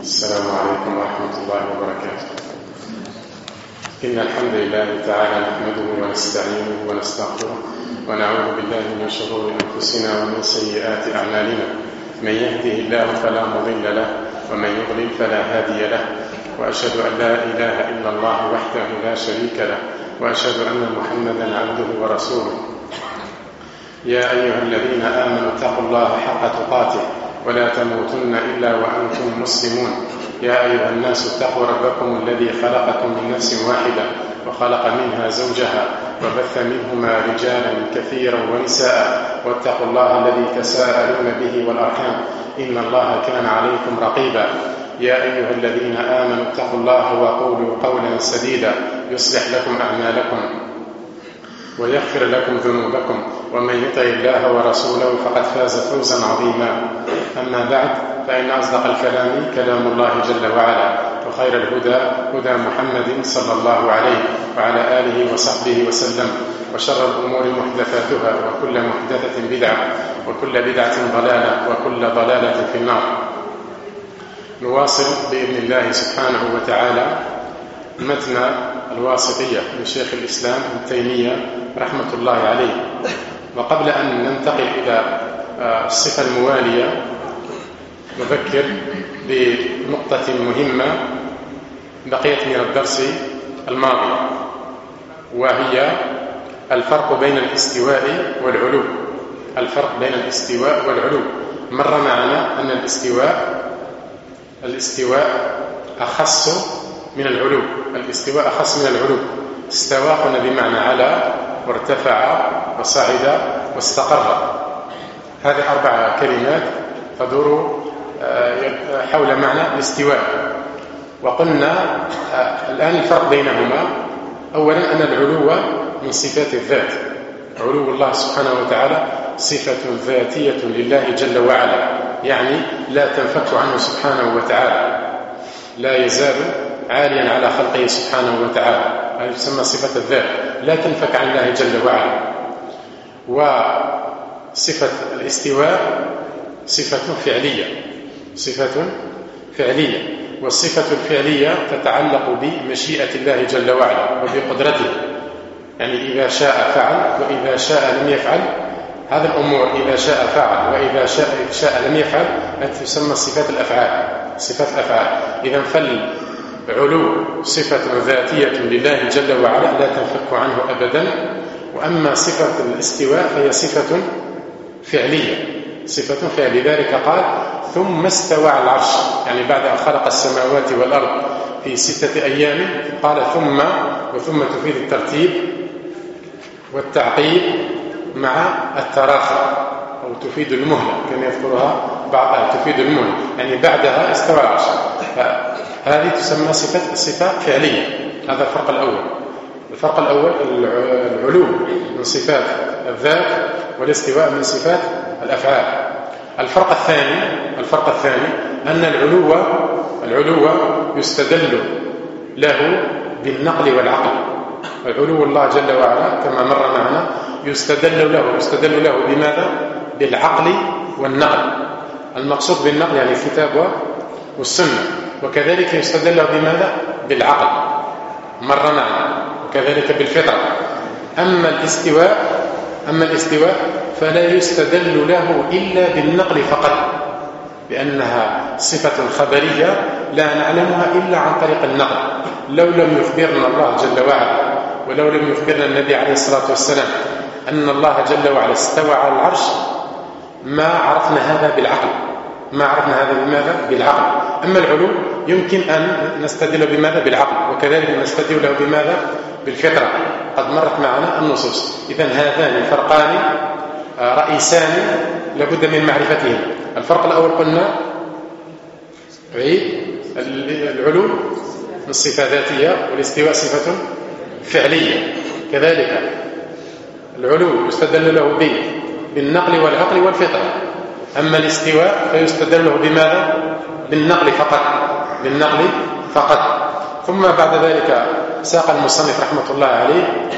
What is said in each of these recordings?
السلام عليكم ورحمة الله وبركاته. إن الحمد لله تعالى نحمده ونستعينه ونستغفره ونعوذ بالله من شرور أنفسنا ومن سيئات أعمالنا. من يهده الله فلا مضل له ومن يضلل فلا هادي له، وأشهد أن لا إله إلا الله وحده لا شريك له، وأشهد أن محمدا عبده ورسوله. يا أيها الذين آمنوا اتقوا الله حق تقاته ولا تموتن إلا وأنتم مسلمون. يا أيها الناس اتقوا ربكم الذي خلقكم من نفس واحدة وخلق منها زوجها وبث منهما رجالا كثيرا ونساء، واتقوا الله الذي تساءلون به والأرحام إن الله كان عليكم رقيبا. يا أيها الذين آمنوا اتقوا الله وقولوا قولا سديدا يصلح لكم أعمالكم ويغفر لكم ذنوبكم، ومن يطع الله ورسوله فقد فاز فوزا عظيما. أما بعد، فإن أصدق الكلام كلام الله جل وعلا، وخير الهدى هدى محمد صلى الله عليه وعلى آله وصحبه وسلم، وشر الأمور محدثاتها، وكل محدثة بدعة، وكل بدعة ضلالة، وكل ضلالة في النار. نواصل بإذن الله سبحانه وتعالى متن الواسطية لشيخ الإسلام ابن تيمية رحمة الله عليه. وقبل أن ننتقل إلى الصفة الموالية نذكر بنقطة مهمة بقيت من الدرس الماضي، وهي الفرق بين الاستواء والعلو. الفرق بين الاستواء والعلو. مر معنا أن الاستواء أخص من العلو. الاستواء أخص من العلو. استوى قلنا بمعنى على وارتفع وصعد واستقر. هذه 4 كلمات تدور حول معنى الاستواء. وقلنا الآن الفرق بينهما. أولا أن العلو من صفات الذات. علو الله سبحانه وتعالى صفة ذاتية لله جل وعلا، يعني لا تنفك عنه سبحانه وتعالى، لا يزال عاليا على خلقه سبحانه وتعالى. هذه تسمى صفة الذات، لا تنفك عن الله جل وعلا. وصفة الاستواء صفة فعلية. صفة فعلية، والصفة الفعلية تتعلق بمشيئة الله جل وعلا وبقدرته. يعني إذا شاء فعل وإذا شاء لم يفعل. هذه الأمور إذا شاء فعل وإذا شاء لم يفعل تسمى صفات الأفعال. صفات الأفعال. إذا فالعلو صفة ذاتية لله جل وعلا لا تنفك عنه أبدا. وأما صفة الاستواء فهي صفة فعلية. صفة فعلية. لذلك قال ثم استوى على العرش، يعني بعد أن خلق السماوات والأرض في 6 أيام قال ثم تفيد الترتيب والتعقيب مع التراخي، أو تفيد المهلة كما يذكرها بعضها، تفيد المهلة، يعني بعدها استوى العرش. هذه تسمى صفة فعلية. هذا الفرق الأول. الفرق الأول العلو من صفات الذات، والاستواء من صفات الأفعال. الفرق الثاني أن العلو يستدل له بالنقل والعقل. العلو الله جل وعلا كما مر معنا يستدل له بماذا؟ بالعقل والنقل. المقصود بالنقل يعني الكتاب والسنة، وكذلك يستدل له بماذا؟ بالعقل مر معنا، وكذلك بالفطرة. أما الاستواء فلا يستدل له إلا بالنقل فقط، لأنها صفة خبرية لا نعلمها إلا عن طريق النقل. لو لم يخبرنا الله جل وعلا، ولو لم يخبرنا النبي عليه الصلاة والسلام أن الله جل وعلا استوى على العرش، ما عرفنا هذا بالعقل. بماذا؟ بالعقل. أما العلو يمكن أن نستدل بماذا؟ بالعقل، وكذلك نستدل له بماذا؟ بالفطرة. قد مرت معنا النصوص. إذن هذان فرقان رئيسان لابد من معرفتهما. الفرق الأول قلنا العلو من صفة ذاتية، والاستواء صفة فعلية. كذلك العلو يستدل له بالنقل والعقل والفطرة. أما الاستواء فيستدل له بماذا؟ بالنقل فقط. ثم بعد ذلك ساق المصنف رحمة الله عليه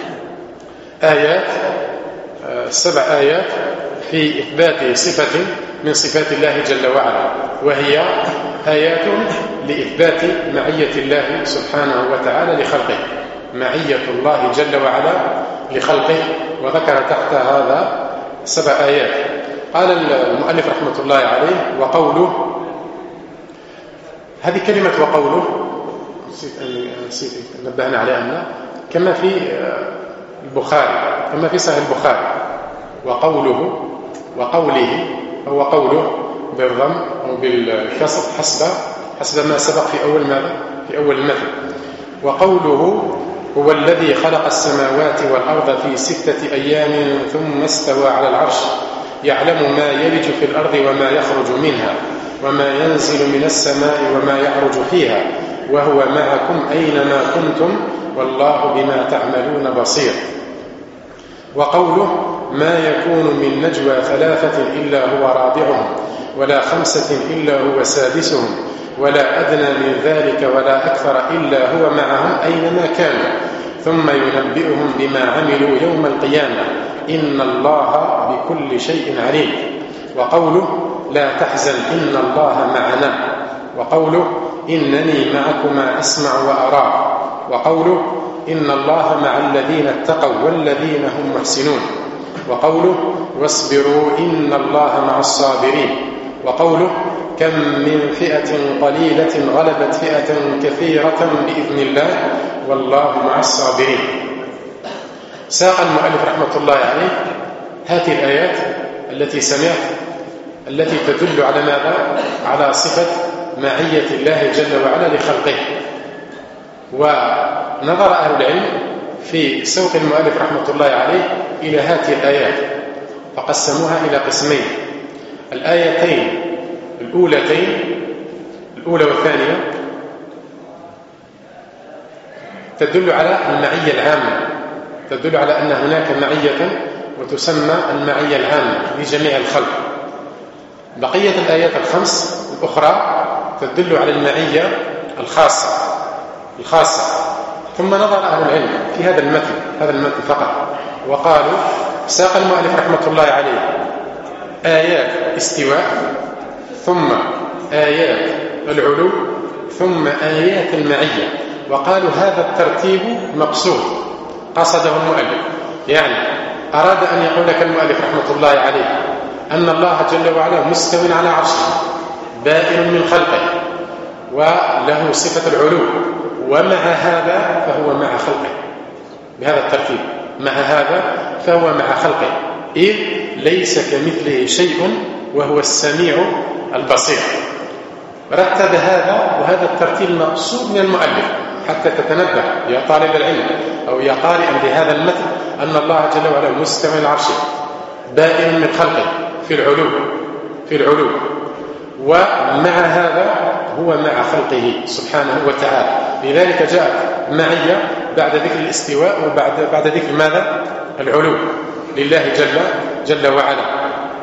7 آيات في إثبات صفة من صفات الله جل وعلا، وهي آيات لإثبات معية الله سبحانه وتعالى لخلقه، معية الله جل وعلا لخلقه، وذكر تحت هذا 7 آيات. قال المؤلف رحمة الله عليه: وقوله، هذه كلمة وقوله نسيت نبهنا على أن كما في البخاري، كما في صحيح البخاري، وقوله وقوله، هو قوله بالضم أو بالكسر حسب ما سبق في أول ماذا؟ في أول المثل. وقوله هو الذي خلق السماوات والأرض في 6 أيام ثم استوى على العرش يعلم ما يلج في الأرض وما يخرج منها وما ينزل من السماء وما يعرج فيها وهو معكم أينما كنتم والله بما تعملون بصير. وقوله ما يكون من نجوى 3 إلا هو رابعهم ولا 5 إلا هو سادسهم ولا أدنى من ذلك ولا أكثر إلا هو معهم أينما كانوا ثم ينبئهم بما عملوا يوم القيامة إن الله بكل شيء عليم. وقوله لا تحزن إن الله معنا. وقوله إنني معكما أسمع وأرى. وقوله إن الله مع الذين اتقوا والذين هم محسنون. وقوله واصبروا إن الله مع الصابرين. وقوله كم من فئة قليلة غلبت فئة كثيرة بإذن الله والله مع الصابرين. ساق المؤلف رحمة الله عليه هذه الآيات التي سمعت التي تدل على ماذا؟ على صفة معية الله جل وعلا لخلقه. ونظر أهل العلم في سوق المؤلف رحمة الله عليه إلى هذه الآيات فقسموها إلى قسمين: الآيتين الأولتين، الأولى والثانية، تدل على المعية العامة، تدل على أن هناك معية وتسمى المعية العامة لجميع الخلق. بقية الآيات الخمس الأخرى تدل على المعية الخاصة. ثم نظر أهل العلم في هذا المثل فقط وقالوا: ساق المؤلف رحمة الله عليه آيات استواء ثم آيات العلو ثم آيات المعية، وقالوا هذا الترتيب مقصود قصده المؤلف، يعني أراد أن يقول لك المؤلف رحمة الله عليه أن الله جل وعلا مستو على عرشه بائن من خلقه وله صفة العلو، ومع هذا فهو مع خلقه بهذا الترتيب، مع هذا فهو مع خلقه، إذ ليس كمثله شيء وهو السميع البصير. رتب هذا، وهذا الترتيب مقصود من المؤلف حتى تتنبه يا طالب العلم أو يا قارئا لهذا المثل أن الله جل وعلا مستوى على عرشه بائن من خلقه في العلو، ومع هذا هو مع خلقه سبحانه وتعالى. لذلك جاءت معية بعد ذكر الاستواء وبعد ذكر ماذا؟ العلو لله جل وعلا.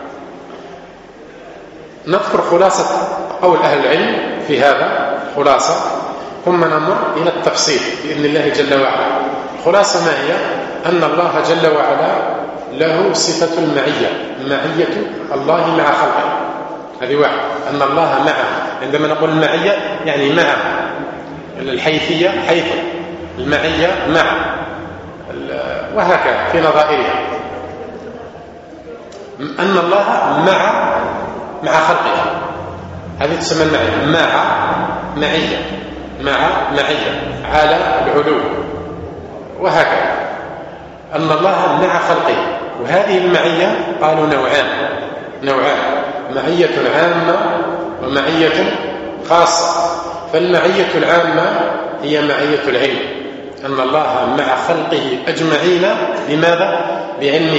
نذكر خلاصة قول أهل العلم في هذا خلاصة، ثم نمر إلى التفصيل بإذن الله جل وعلا. خلاصة ما هي؟ أن الله جل وعلا له صفة المعية، معية الله مع خلقه، هذه واحد، أن الله معه. عندما نقول المعية يعني معه، الحيثية حيث، المعية مع، وهكذا في نظائرها. أن الله مع خلقه، هذه تسمى المعية، معية على العلو، وهكذا. أن الله مع خلقه، وهذه المعية قالوا نوعان، معية عامة ومعية خاصة. فالمعية العامة هي معية العلم، أن الله مع خلقه أجمعين، لماذا؟ بعلمه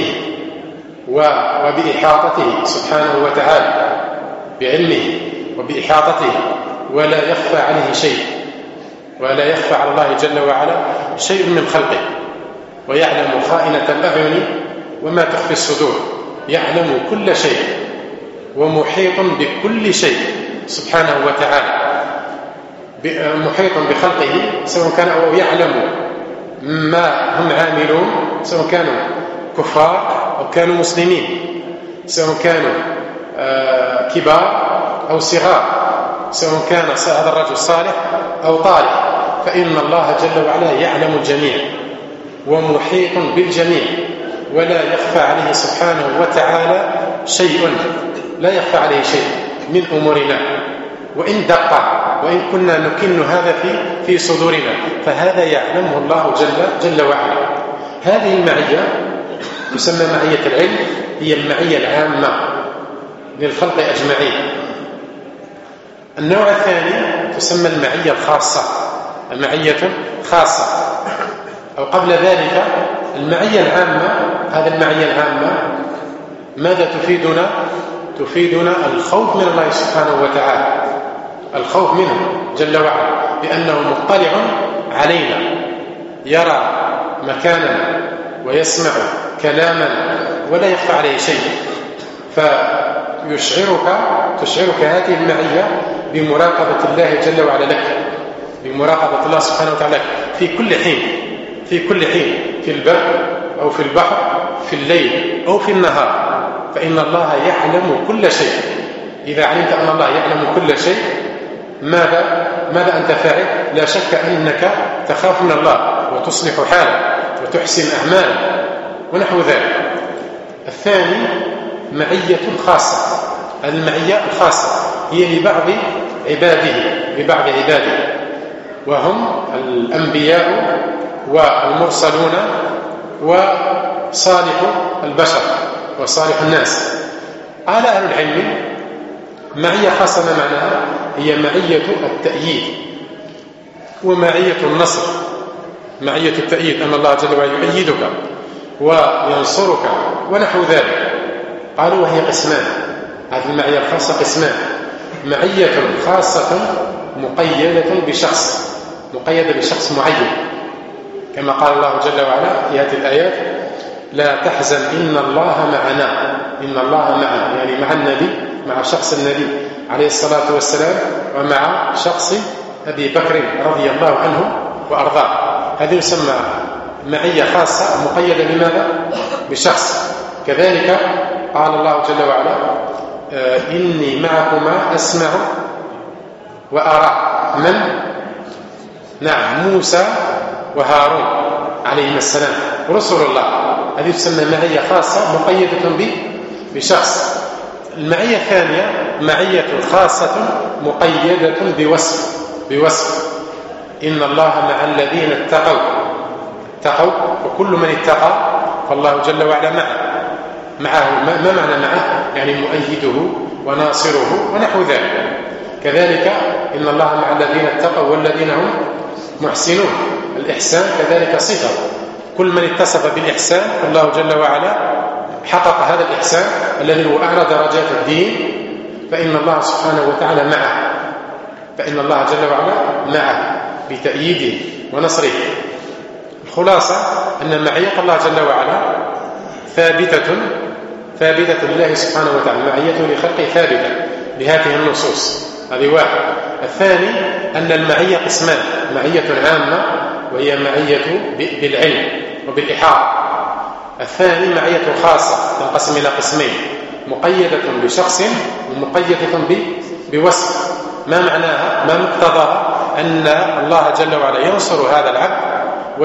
وبإحاطته سبحانه وتعالى، بعلمه وبإحاطته، ولا يخفى عليه شيء، ولا يخفى على الله جل وعلا شيء من خلقه، ويعلم خائنة الأعين وما تخفي الصدور، يعلم كل شيء ومحيط بكل شيء سبحانه وتعالى، محيط بخلقه، سواء كان أو يعلم ما هم عاملون، سواء كانوا كفار أو كانوا مسلمين، سواء كانوا كبار أو صغار، سواء كان هذا الرجل صالح أو طالح، فإن الله جل وعلا يعلم الجميع ومحيط بالجميع، ولا يخفى عليه سبحانه وتعالى شيء، لا يخفى عليه شيء من أمورنا، وإن دق وإن كنا نكن هذا في صدورنا، فهذا يعلمه الله جل وعلا. هذه المعية تسمى معية العلم، هي المعية العامة للخلق أجمعين. النوع الثاني تسمى المعية الخاصة، المعية خاصة، أو قبل ذلك المعية العامة. هذه المعية العامة ماذا تفيدنا؟ تفيدنا الخوف من الله سبحانه وتعالى، الخوف منه جل وعلا، بأنه مطلع علينا، يرى مكاننا ويسمع كلامنا ولا يخفى عليه شيء، تشعرك هذه المعية بمراقبة الله جل وعلا لك، بمراقبة الله سبحانه وتعالى في كل حين، في كل حين، في البر أو في البحر، في الليل أو في النهار، فإن الله يعلم كل شيء. إذا علمت أن الله يعلم كل شيء، ماذا أنت فاعل؟ لا شك أنك تخاف من الله وتصلح حالك وتحسن أعمالك ونحو ذلك. الثاني معية خاصة. المعية الخاصة هي لبعض عباده، وهم الأنبياء والمرسلون وصالح البشر وصالح الناس. قال أهل العلم معية خاصة ما معناها؟ هي معية التأييد ومعية النصر. معية التأييد أن الله جل وعلا يؤيدك وينصرك ونحو ذلك. قالوا وهي قسمان، هذه المعية الخاصة قسمان: معية خاصة مقيدة بشخص معين، كما قال الله جل وعلا في هذه الآيات: لا تحزن إن الله معنا. إن الله معنا يعني مع النبي، مع شخص النبي عليه الصلاة والسلام، ومع شخص أبي بكر رضي الله عنه وأرضاه. هذه يسمى معية خاصة مقيدة بماذا؟ بشخص. كذلك قال الله جل وعلا: إني معكما أسمع وأرى. من؟ نعم، موسى وهارون عليهما السلام رسل الله. هذه تسمى معية خاصة مقيدة بشخص. المعية الثانية معية خاصة مقيدة بوصف. إن الله مع الذين اتقوا، وكل من اتقى فالله جل وعلا معه. ما معنى معه؟ يعني مؤيده وناصره ونحو ذلك. كذلك إن الله مع الذين اتقوا والذين هم محسنون. الإحسان كذلك صفة، كل من اتصف بالإحسان فالله جل وعلا حقق هذا الإحسان الذي هو أعلى درجات الدين، فإن الله سبحانه وتعالى معه، فإن الله جل وعلا معه بتأييده ونصره. الخلاصة أن معية الله جل وعلا ثابتة لله سبحانه وتعالى، معيته لخلقه ثابتة بهذه النصوص. هذه واحد. الثاني أن المعية قسمان: معية عامة وهي معية بالعلم وبالإحاطة. الثاني معية خاصة تنقسم إلى قسمين: مقيدة بشخص ومقيدة بوصف. ما معناها؟ ما مقتضاها؟ أن الله جل وعلا ينصر هذا العبد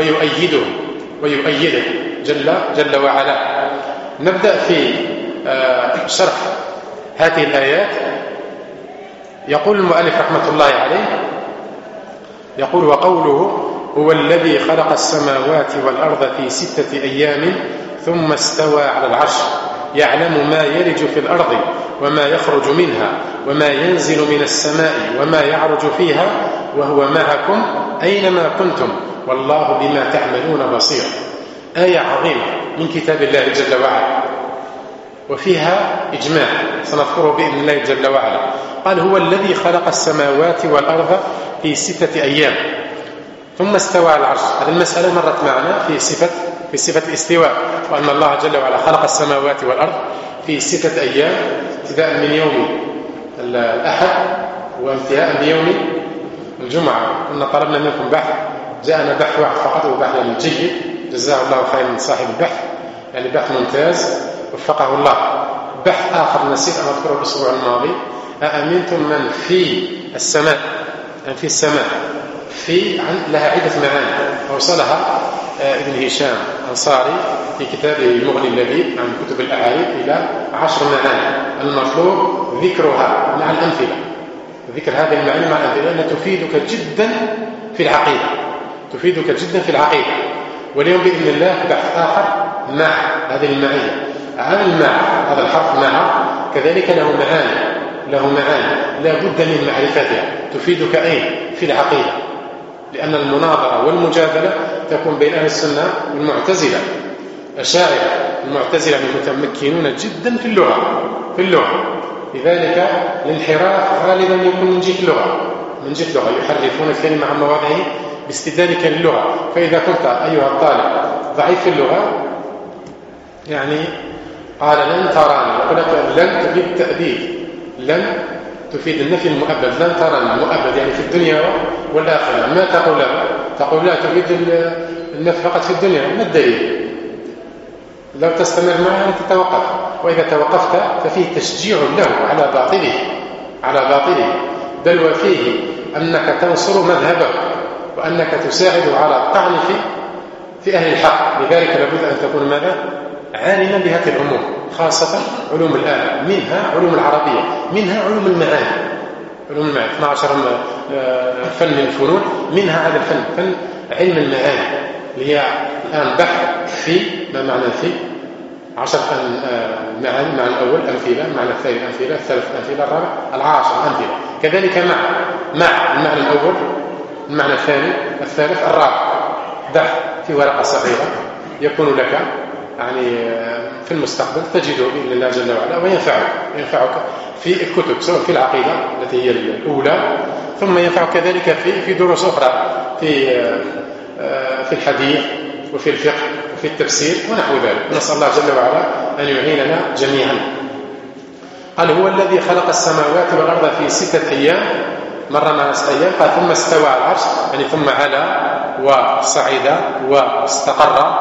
ويؤيده جل وعلا. نبدأ في شرح هذه الآيات. يقول المؤلف رحمة الله عليه، يقول: وقوله هو الذي خلق السماوات والأرض في 6 أيام ثم استوى على العرش يعلم ما يلج في الأرض وما يخرج منها وما ينزل من السماء وما يعرج فيها وهو معكم أينما كنتم والله بما تعملون بصير. آية عظيمة من كتاب الله جل وعلا، وفيها إجماع سنذكره بإذن الله جل وعلا. قال: هو الذي خلق السماوات والأرض في 6 أيام ثم استوى على العرش. هذه المسألة مرت معنا في صفة الاستواء، وأن الله جل وعلا خلق السماوات والأرض في 6 أيام، ابتداء من يوم الأحد وانتهاء بيوم الجمعة. كنا طلبنا منكم بحث، جاءنا بحث واحد فقط، وبحث يعني جيد، جزاه الله خيرا من صاحب البحث، يعني بحث ممتاز وفقه الله. بحث آخر نسيت أن أذكره الأسبوع الماضي: أأمنتم من في السماء، أنفي السماء لها عدة معاني أوصلها ابن هشام أنصاري في كتابه المغني اللذيذ عن كتب الأعاريف إلى 10 معاني المطلوب ذكرها مع الأمثلة. ذكر هذه المعاني مع الأمثلة لأنها تفيدك جدا في العقيدة. واليوم بإذن الله بحث آخر مع هذه المعية. هذا الحرف مع كذلك له معاني لا بد من معرفتها تفيدك في العقيدة، لأن المناظرة والمجادلة تكون بين أهل السنة والمعتزلة. الأشاعرة المعتزلة متمكنون جدا في اللغة، لذلك الانحراف غالبا يكون من جهة اللغة يحرفون الكلمة عن مواضعه باستدلالك للغة. فإذا كنت أيها الطالب ضعيف في اللغة يعني قال لن تراني، يقول لك لن تفيد التأبيد، لن تفيد النفي المؤبد، لن تراني المؤبد يعني في الدنيا والآخرة. ما تقول له؟ تقول لا تفيد النفي فقط في الدنيا. ما الدليل؟ لو تستمر معه تتوقف، وإذا توقفت ففيه تشجيع له على باطله بل وفيه أنك تنصر مذهبه وأنك تساعد على الطعن في أهل الحق. لذلك لابد أن تكون ماذا؟ عالما بهذه الأمور، خاصة علوم الآلة، منها علوم العربية، منها علوم المعاني 12 فن من الفنون، منها هذا الفن، فن علم المعاني، اللي هي الآن بحث في ما معنى في 10 معاني. معنى الأول أمثلة، معنى الثاني أمثلة، الثالث أمثلة، الرابع 10 أمثلة. كذلك مع المعنى الأول، المعنى الثاني، الثالث، الرابع. بحث في ورقة صغيرة يكون لك يعني في المستقبل تجده بإذن الله جل وعلا وينفعك في الكتب، سواء في العقيدة التي هي الأولى، ثم ينفعك كذلك في دروس أخرى في الحديث وفي الفقه وفي التفسير ونحو ذلك. نسأل الله جل وعلا أن يعيننا جميعا. قال هو الذي خلق السماوات والأرض في 6 أيام، مرة مع 6 أيام، قال ثم استوى على العرش، يعني ثم علا وصعد واستقر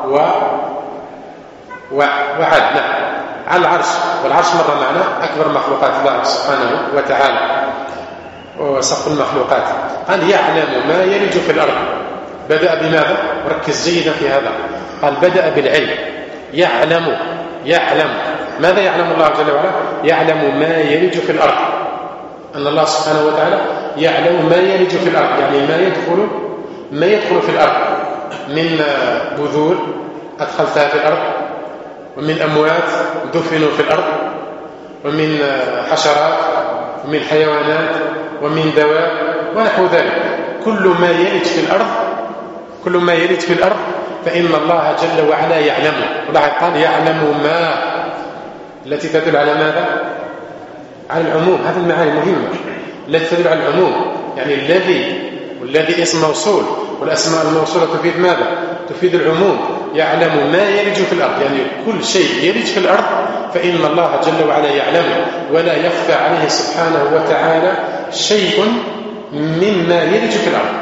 وعد على العرش. والعرش مرة معنا أكبر مخلوقات الله سبحانه وتعالى وسقف المخلوقات. قال يعلم ما يلج في الأرض. بدأ بماذا؟ وركز جيدا في هذا. قال بدأ بالعلم. يعلم ماذا يعلم الله جل وعلا؟ يعلم ما يلج في الأرض، أن الله سبحانه وتعالى يعلم ما يلج في الأرض، يعني ما يدخل في الأرض من بذور أدخلتها في الأرض، ومن أموات دفنوا في الأرض، ومن حشرات، ومن حيوانات، ومن دواب ونحو ذلك. كل ما يلج في الأرض فإن الله جل وعلا يعلمه. والله قال يعلم ما، التي تدل على ماذا؟ على العموم. هذه المعاني مهمة التي تدل على العموم، يعني والذي اسم موصول، والأسماء الموصولة تفيد ماذا؟ تفيد العموم. يعلم ما يلج في الأرض، يعني كل شيء يلج في الأرض فإن الله جل وعلا يعلمه، ولا يخفى عليه سبحانه وتعالى شيء مما يلج في الأرض.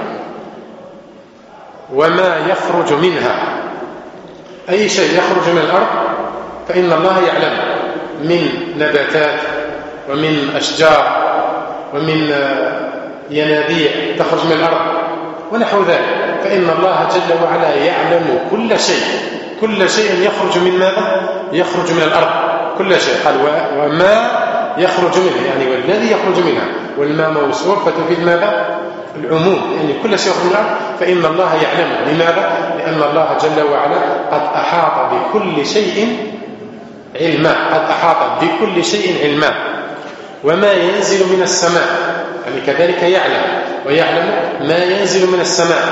وما يخرج منها، أي شيء يخرج من الأرض فإن الله يعلمه، من نباتات ومن أشجار ومن ينابيع تخرج من الأرض ونحو ذلك، فإن الله جل وعلا يعلم كل شيء يخرج من ماذا؟ يخرج من الأرض، كل شيء. قال وما يخرج منها، يعني والذي يخرج منها، والماء موصول فتفيد ماذا؟ العموم، يعني كل شيء يخرج من الأرض فإن الله يعلمه. لماذا؟ لأن الله جل وعلا قد أحاط بكل شيء علما. وما ينزل من السماء، يعني كذلك يعلم، ويعلم ما ينزل من السماء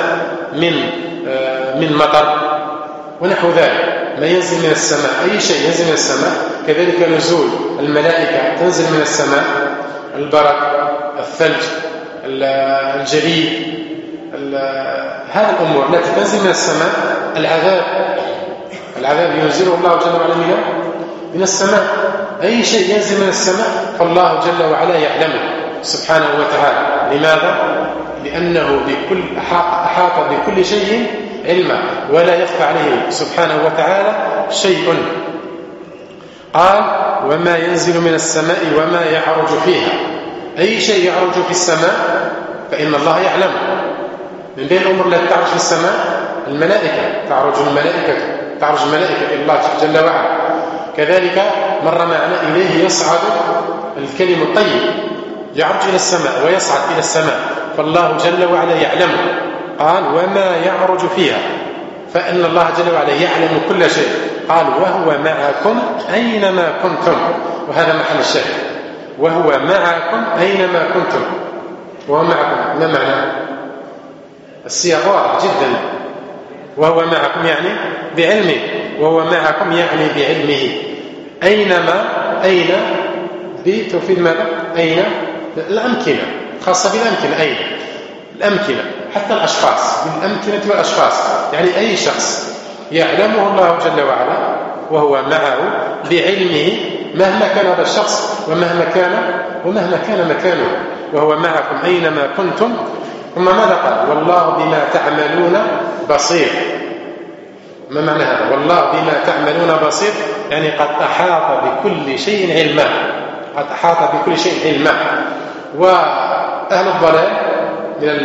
من مطر ونحو ذلك. ما ينزل من السماء، أي شيء ينزل من السماء، كذلك نزول الملائكة تنزل من السماء، البرد، الثلج، الجليد، هذه الأمور التي تنزل من السماء. العذاب ينزله الله جل وعلا من السماء. أي شيء ينزل من السماء فالله جل وعلا يعلمه سبحانه وتعالى. لماذا؟ لأنه أحاط بكل شيء علما، ولا يخفى عليه سبحانه وتعالى شيء. قال وما ينزل من السماء وما يعرج فيها، أي شيء يعرج في السماء فإن الله يعلم. من بين الأمور التي تعرج في السماء الملائكة، تعرج الملائكة إلى الله جل وعلا. كذلك مر معنا إليه يصعد الكلم الطيب، يعرج إلى السماء ويصعد إلى السماء، فالله جل وعلا يعلم. قال وما يعرج فيها، فإن الله جل وعلا يعلم كل شيء. قال وهو معكم أينما كنتم، وهذا محل الشاهد، وهو معكم أينما كنتم. وهو معكم ما معنى؟ السياق واضح جدا. وهو معكم يعني بعلمه، وهو معكم يعني بعلمه. أينما، أين بتفيد ماذا؟ أين الأمكنة، خاصة بالأمكنة. أين الأمكنة، حتى الأشخاص، بالأمكنة والأشخاص، يعني أي شخص يعلمه الله جل وعلا وهو معه بعلمه مهما كان هذا الشخص ومهما كان مكانه. وهو معكم أينما كنتم. ثم ماذا قال؟ والله بما تعملون بصير. ما معنى هذا؟ والله بما تعملون بصير، يعني قد أحاط بكل شيء علما، قد أحاط بكل شيء علما. وأهل الضلال من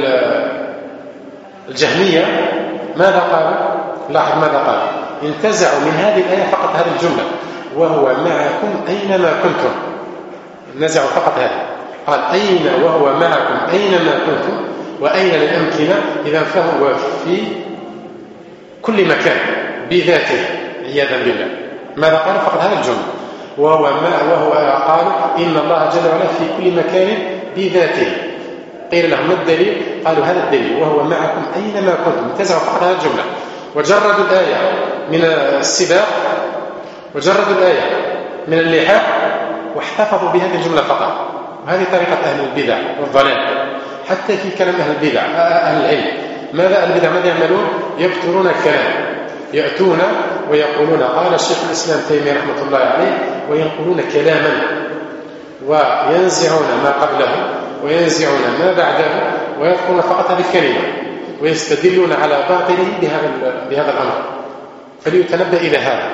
الجهمية ماذا قالوا؟ لاحظ ماذا قال؟ انتزعوا من هذه الآية فقط هذه الجملة، وهو معكم أينما كنتم. نزعوا فقط هذا. قال أين، وهو معكم أينما كنتم، وأين للأمكنة، إذا فهو في كل مكان بذاته عياذا بالله. ماذا قال؟ فقط هذا الجملة، وهو قال إن الله جل وعلا في كل مكان بذاته. قيل لهم ما الدليل؟ قالوا هذا الدليل، وهو معكم أينما كنتم. انتزعوا فقط هذه الجملة وجردوا الآية من السباق، وجردوا الآية من اللحاق، واحتفظوا بهذه الجملة فقط. وهذه طريقة أهل البدع والضلال. حتى في كلام أهل البدع، أهل العلم، ماذا البدع ماذا يعملون؟ يبترون الكلام، يأتون ويقولون قال الشيخ الإسلام تيمية رحمة الله عليه، وينقلون كلاما وينزعون ما قبله وينزعون ما بعده، ويذكرون فقط هذه الكلمة، ويستدلون على باطله بهذا الأمر. فليتنبه إلى هذا.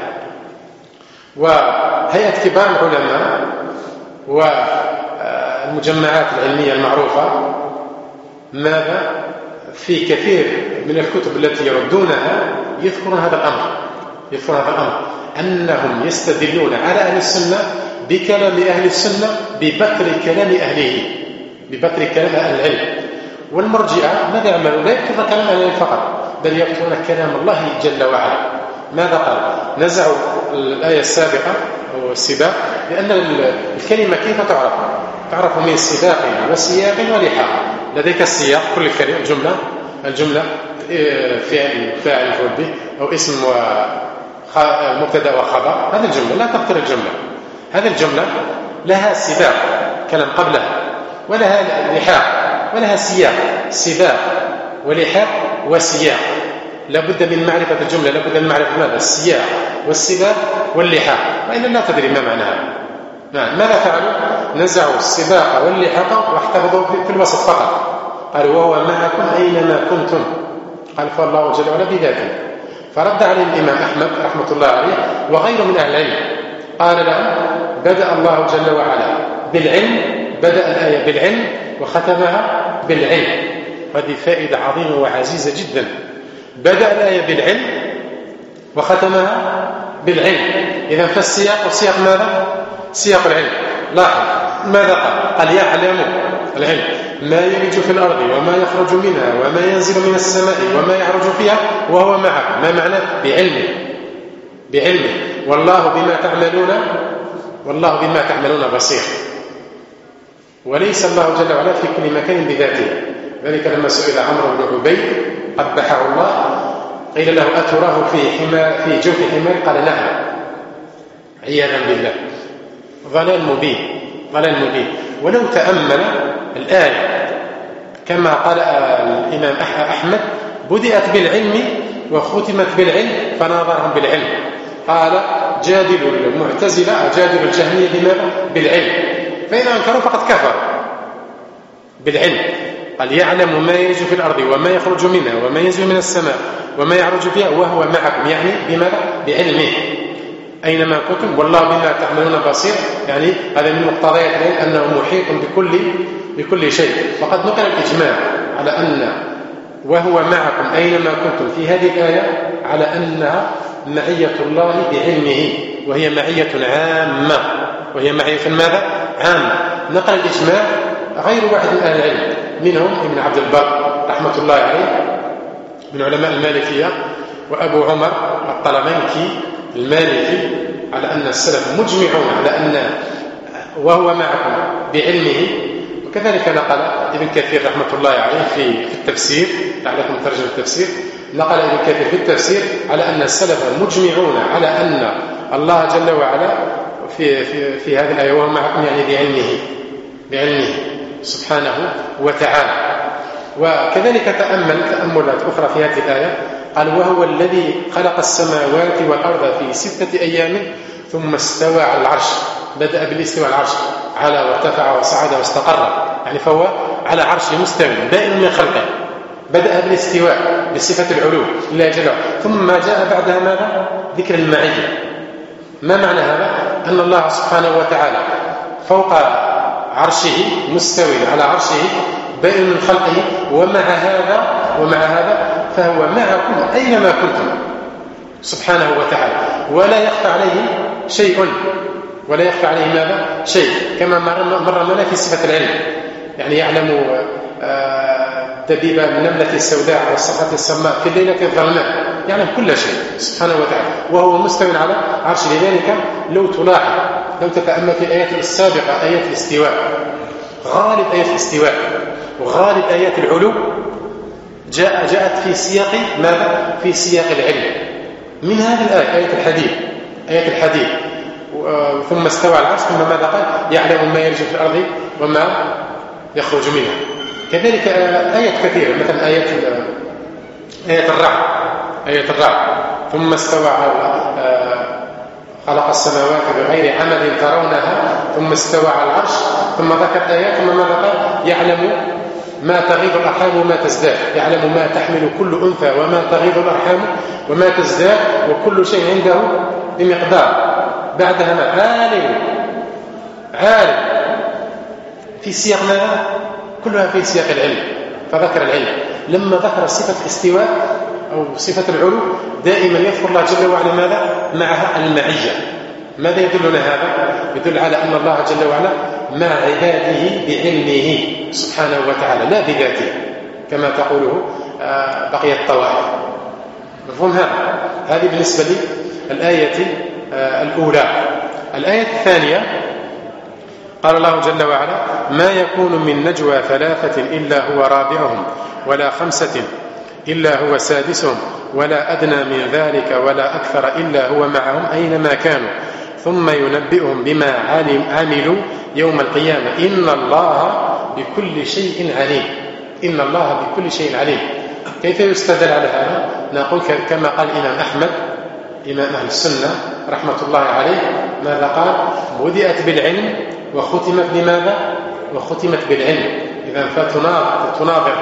وهيئة كبار العلماء والمجمعات العلمية المعروفة ماذا في كثير من الكتب التي يردونها يذكرون هذا الأمر، أنهم يستدلون على أهل السنة بكلام أهل السنة ببتر كلام أهله، ببتر كلام أهل العلم. والمرجئة ماذا يعملون؟ لا يبتر كلام أهل العلم فقط، بل يبترون كلام الله جل وعلا. ماذا قال؟ نزعوا الآية السابقة أو السباق، لأن الكلمة كيف تعرف من سباق وسياق ولحاق. لديك السياق، كل كلمة الجملة فاعل مفعول به أو اسم ومبتدا وخبر، هذه الجملة لا تبطل الجملة. هذه الجملة لها سباق كلام قبلها، ولها لحاق، ولها سباق ولحاق وسياق. لابد من معرفة الجملة، لابد من معرفة ماذا؟ السياق والسباق واللحاق، وإلا لا تدري ما معناها. ماذا فعلوا؟ نزعوا السباق واللحاق واحتفظوا في الوسط فقط. قالوا وهو معكم أينما كنتم. قال فالله جل وعلا بذاته. فرد عليه الإمام أحمد رحمة الله عليه وغيره من أهل العلم، قال لهم بدأ الله جل وعلا بالعلم، بدأ الآية بالعلم وختمها بالعلم. هذه فائدة عظيمة وعزيزة جدا. بدأ الآية بالعلم وختمها بالعلم. إذا فالسياق والسياق ماذا؟ سياق العلم. لاحظ ماذا قال يعلم العلم ما يلج في الأرض وما يخرج منها وما ينزل من السماء وما يعرج فيها وهو معكم. ما معنى؟ بعلمه. والله بما تعملون بصير. وليس الله جل وعلا في كل مكان بذاته. ذلك لما سئل عمرو بن عبيد قبحه الله، قيل له أتراه في جوف حمار؟ قال نعم، عياذا بالله. ضلال مبين. ولو تأمل الآية كما قال الإمام أحمد بدأت بالعلم وختمت بالعلم فناظرهم بالعلم. قال جادل المعتزلة جادل الجهمية بماذا؟ بالعلم. فإن أنكروا فقد كفروا بالعلم. قال يعلم ما يلج في الأرض وما يخرج منها وما ينزل من السماء وما يعرج فيها وهو معكم، يعني بماذا؟ بعلمه. أينما كنتم والله بما تعملون بصير، يعني هذا من مقتضيات العلم أنه محيط بكل شيء. وقد نقل الإجماع على أن وهو معكم أينما كنتم في هذه الآية على أنها معية الله بعلمه، وهي معية عامة، وهي معية ماذا؟ عامة. نقل الإجماع غير واحد من أهل العلم، منهم ابن عبد البر رحمة الله عليه من علماء المالكية، وأبو عمر الطلمنكي المالكي، على أن السلف مجمعون على أن وهو معكم بعلمه. وكذلك نقل ابن كثير رحمة الله عليه في التفسير، لعلكم ترجمة التفسير، نقل ابن كثير في التفسير على أن السلف مجمعون على أن الله جل وعلا في هذه الآية وهو معكم يعني بعلمه سبحانه وتعالى. وكذلك تأملات أخرى في هذه الآية، قال وهو الذي خلق السماوات والأرض في 6 أيام ثم استوى على العرش. بدأ بالاستواء على العرش، على وارتفع وصعد واستقر، يعني فهو على عرشه مستوي بائن من خلقه. بدأ بالاستواء بصفة العلو لله جل وعلا، ثم جاء بعدها ماذا؟ ذكر المعية. ما معنى هذا؟ أن الله سبحانه وتعالى فوق عرشه مستوي على عرشه بائن من خلقه، ومع هذا فهو معكم أينما كنتم سبحانه وتعالى، ولا يخفى عليه ماذا؟ شيء، كما مر لنا في صفة العلم. يعني يعلم دبيب النملة السوداء على الصخرة السماء في الليلة الظلماء، يعلم كل شيء سبحانه وتعالى، وهو مستوى على عرش. لذلك لو تتأمل في الآيات السابقة، آيات الاستواء، غالب آيات الاستواء وغالب آيات العلو جاءت في سياق ماذا؟ في سياق العلم. من هذه الآية آية الحديث ثم استوى على العرش، ثم ماذا قال؟ يعلم ما يلج في الأرض وما يخرج منها. كذلك آيات كثيرة، مثلا آية الرعد ثم استوى على خلق السماوات بغير عمد ترونها ثم استوى على العرش، ثم ذكر آيات، ثم ماذا قال؟ يعلم ما تغيض الأرحام وما تزداد، يعلم ما تحمل كل أنثى وما تغيض الأرحام وما تزداد، وكل شيء عنده بمقدار. بعدها عالم في سياق ماذا؟ كلها في سياق العلم، فذكر العلم. لما ذكر صفة الاستواء أو صفة العلو دائما يذكر الله جل وعلا ماذا؟ معها المعية. ماذا يدلنا هذا؟ يدل على أن الله جل وعلا مع عباده بعلمه سبحانه وتعالى، لا بذاته كما تقوله بقية الطوائف. مفهوم هذا؟ هذه بالنسبة للآية الأولى. الآية الثانية قال الله جل وعلا: ما يكون من نجوى 3 إلا هو رابعهم ولا 5 إلا هو سادسهم ولا أدنى من ذلك ولا أكثر إلا هو معهم أينما كانوا ثم ينبئهم بما عملوا يوم القيامة إن الله بكل شيء عليم. إن الله بكل شيء عليم. كيف يستدل على هذا؟ نقول كما قال الإمام أحمد إمام أهل السنة رحمة الله عليه، ماذا قال؟ بدأت بالعلم وختمت بماذا؟ وختمت بالعلم. إذا فتناظر